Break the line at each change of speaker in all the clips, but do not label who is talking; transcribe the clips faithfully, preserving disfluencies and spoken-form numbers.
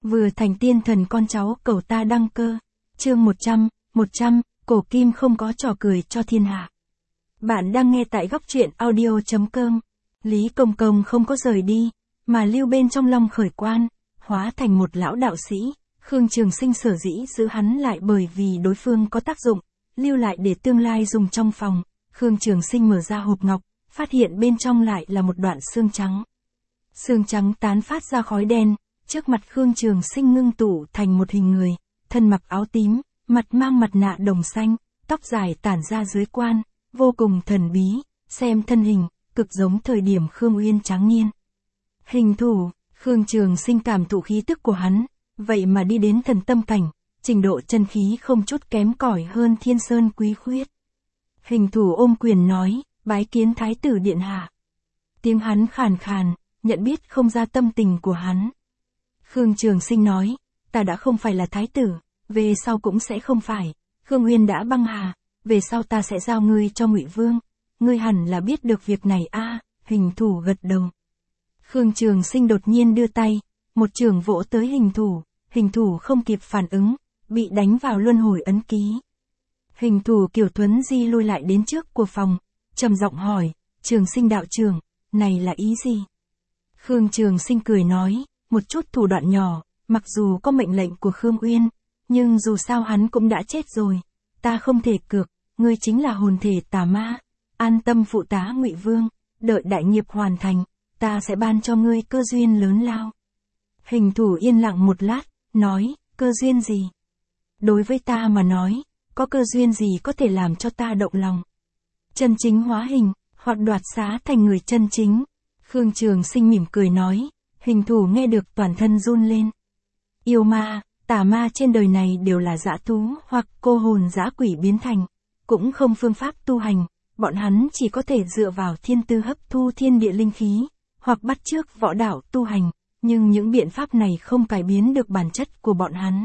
vừa thành tiên thần con cháu cầu ta đăng cơ. Chương một trăm, một trăm, cổ kim không có trò cười cho thiên hạ. Bạn đang nghe tại góc truyện audio chấm com. Lý Công Công không có rời đi, mà lưu bên trong Long Khởi Quan, hóa thành một lão đạo sĩ. Khương Trường Sinh sở dĩ giữ hắn lại bởi vì đối phương có tác dụng, lưu lại để tương lai dùng trong phòng. Khương Trường Sinh mở ra hộp ngọc, phát hiện bên trong lại là một đoạn xương trắng. Xương trắng tán phát ra khói đen, trước mặt Khương Trường Sinh ngưng tụ thành một hình người, thân mặc áo tím, mặt mang mặt nạ đồng xanh, tóc dài tản ra dưới quan, vô cùng thần bí, xem thân hình, cực giống thời điểm Khương Uyên trắng niên. Hình thủ, Khương Trường Sinh cảm thụ khí tức của hắn, vậy mà đi đến thần tâm cảnh, trình độ chân khí không chút kém cỏi hơn Thiên Sơn Quý Khuyết. Hình thủ ôm quyền nói, bái kiến Thái tử điện hạ. Tiếng hắn khàn khàn, nhận biết không ra tâm tình của hắn. Khương Trường Sinh nói, ta đã không phải là thái tử, về sau cũng sẽ không phải. Khương Uyên đã băng hà, về sau ta sẽ giao ngươi cho Ngụy Vương. Ngươi hẳn là biết được việc này a. Hình thủ gật đầu. Khương Trường Sinh đột nhiên đưa tay, một chưởng vỗ tới hình thủ, hình thủ không kịp phản ứng, bị đánh vào luân hồi ấn ký. Hình thủ Kiều Thuấn Di lui lại đến trước của phòng, trầm giọng hỏi, Trường Sinh đạo trưởng, này là ý gì? Khương Trường Sinh cười nói, một chút thủ đoạn nhỏ, mặc dù có mệnh lệnh của Khương Uyên, nhưng dù sao hắn cũng đã chết rồi, ta không thể cược, ngươi chính là hồn thể tà ma, an tâm phụ tá Ngụy Vương, đợi đại nghiệp hoàn thành, ta sẽ ban cho ngươi cơ duyên lớn lao. Hình thủ yên lặng một lát, nói, cơ duyên gì? Đối với ta mà nói, có cơ duyên gì có thể làm cho ta động lòng? Chân chính hóa hình, hoặc đoạt xá thành người chân chính. Khương Trường Sinh mỉm cười nói, hình thủ nghe được toàn thân run lên. Yêu ma, tà ma trên đời này đều là dã thú hoặc cô hồn dã quỷ biến thành, cũng không phương pháp tu hành, bọn hắn chỉ có thể dựa vào thiên tư hấp thu thiên địa linh khí, hoặc bắt chước võ đạo tu hành, nhưng những biện pháp này không cải biến được bản chất của bọn hắn.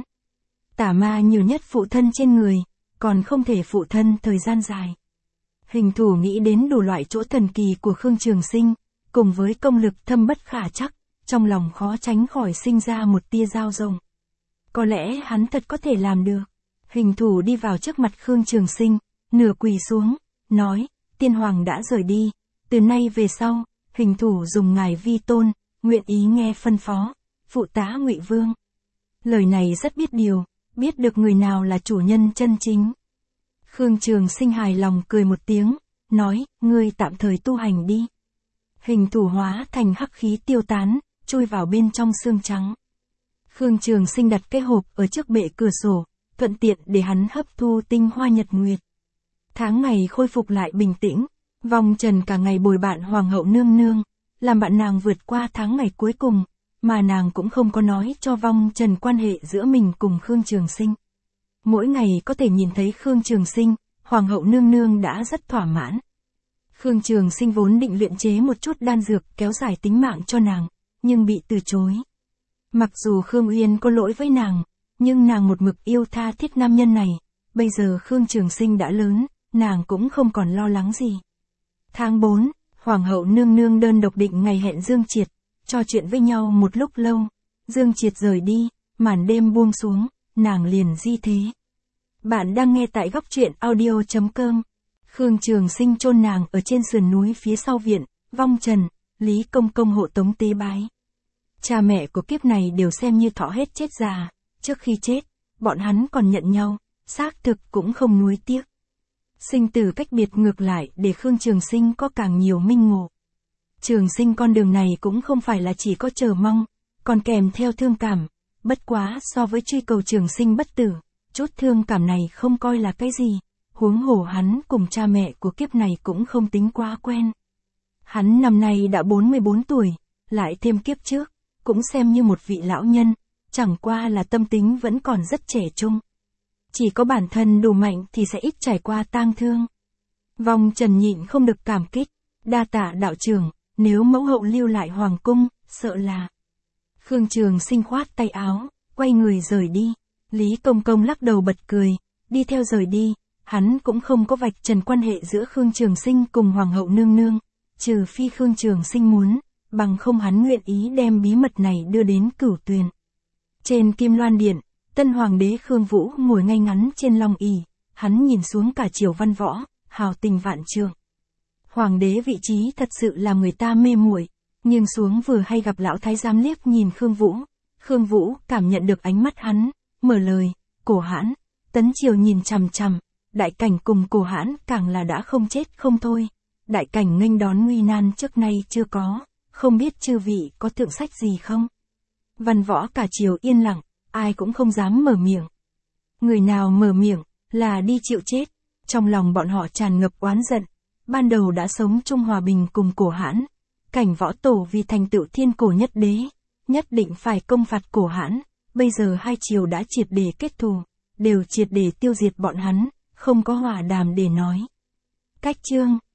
Tà ma nhiều nhất phụ thân trên người, còn không thể phụ thân thời gian dài. Hình thủ nghĩ đến đủ loại chỗ thần kỳ của Khương Trường Sinh, cùng với công lực thâm bất khả trắc, trong lòng khó tránh khỏi sinh ra một tia dao rộng. Có lẽ hắn thật có thể làm được. Hình thủ đi vào trước mặt Khương Trường Sinh, nửa quỳ xuống, nói, tiên hoàng đã rời đi, từ nay về sau, hình thủ dùng ngài vi tôn, nguyện ý nghe phân phó, phụ tá Ngụy Vương. Lời này rất biết điều, biết được người nào là chủ nhân chân chính. Khương Trường Sinh hài lòng cười một tiếng, nói, ngươi tạm thời tu hành đi. Hình thủ hóa thành hắc khí tiêu tán, chui vào bên trong xương trắng. Khương Trường Sinh đặt cái hộp ở trước bệ cửa sổ, thuận tiện để hắn hấp thu tinh hoa nhật nguyệt. Tháng ngày khôi phục lại bình tĩnh, vong trần cả ngày bồi bạn hoàng hậu nương nương, làm bạn nàng vượt qua tháng ngày cuối cùng, mà nàng cũng không có nói cho vong trần quan hệ giữa mình cùng Khương Trường Sinh. Mỗi ngày có thể nhìn thấy Khương Trường Sinh, hoàng hậu nương nương đã rất thỏa mãn. Khương Trường Sinh vốn định luyện chế một chút đan dược kéo dài tính mạng cho nàng, nhưng bị từ chối. Mặc dù Khương Uyên có lỗi với nàng, nhưng nàng một mực yêu tha thiết nam nhân này, bây giờ Khương Trường Sinh đã lớn, nàng cũng không còn lo lắng gì. Tháng bốn, hoàng hậu nương nương đơn độc định ngày hẹn Dương Triệt, trò chuyện với nhau một lúc lâu. Dương Triệt rời đi, màn đêm buông xuống, nàng liền di thế. Bạn đang nghe tại góc truyện audio chấm com. Khương Trường Sinh chôn nàng ở trên sườn núi phía sau viện, vong trần, Lý Công Công hộ tống tế bái. Cha mẹ của kiếp này đều xem như thọ hết chết già, trước khi chết, bọn hắn còn nhận nhau, xác thực cũng không nuối tiếc. Sinh tử cách biệt ngược lại để Khương Trường Sinh có càng nhiều minh ngộ. Trường Sinh con đường này cũng không phải là chỉ có chờ mong, còn kèm theo thương cảm, bất quá so với truy cầu Trường Sinh bất tử, chút thương cảm này không coi là cái gì, huống hồ hắn cùng cha mẹ của kiếp này cũng không tính quá quen. Hắn năm nay đã bốn mươi bốn tuổi, lại thêm kiếp trước, cũng xem như một vị lão nhân, chẳng qua là tâm tính vẫn còn rất trẻ trung. Chỉ có bản thân đủ mạnh thì sẽ ít trải qua tang thương. Vong trần nhịn không được cảm kích, đa tạ đạo trưởng, nếu mẫu hậu lưu lại hoàng cung, sợ là. Khương Trường Sinh khoát tay áo, quay người rời đi. Lý Công Công lắc đầu bật cười, đi theo rời đi, hắn cũng không có vạch trần quan hệ giữa Khương Trường Sinh cùng hoàng hậu nương nương, trừ phi Khương Trường Sinh muốn, bằng không hắn nguyện ý đem bí mật này đưa đến Cửu Tuyền. Trên Kim Loan Điện, tân hoàng đế Khương Vũ ngồi ngay ngắn trên long ỷ, hắn nhìn xuống cả triều văn võ, hào tình vạn trượng. Hoàng đế vị trí thật sự làm người ta mê muội, nhưng xuống vừa hay gặp lão thái giám liếc nhìn Khương Vũ. Khương Vũ cảm nhận được ánh mắt hắn, mở lời, Cổ Hãn. Tấn triều nhìn chằm chằm, Đại Cảnh cùng Cổ Hãn càng là đã không chết không thôi. Đại Cảnh nghênh đón nguy nan trước nay chưa có, không biết chư vị có thượng sách gì không? Văn võ cả triều yên lặng, ai cũng không dám mở miệng. Người nào mở miệng, là đi chịu chết. Trong lòng bọn họ tràn ngập oán giận, ban đầu đã sống chung hòa bình cùng Cổ Hãn. Cảnh võ tổ vì thành tựu thiên cổ nhất đế, nhất định phải công phạt Cổ Hãn. Bây giờ hai triều đã triệt để kết thù, đều triệt để tiêu diệt bọn hắn, không có hòa đàm để nói. Cách chương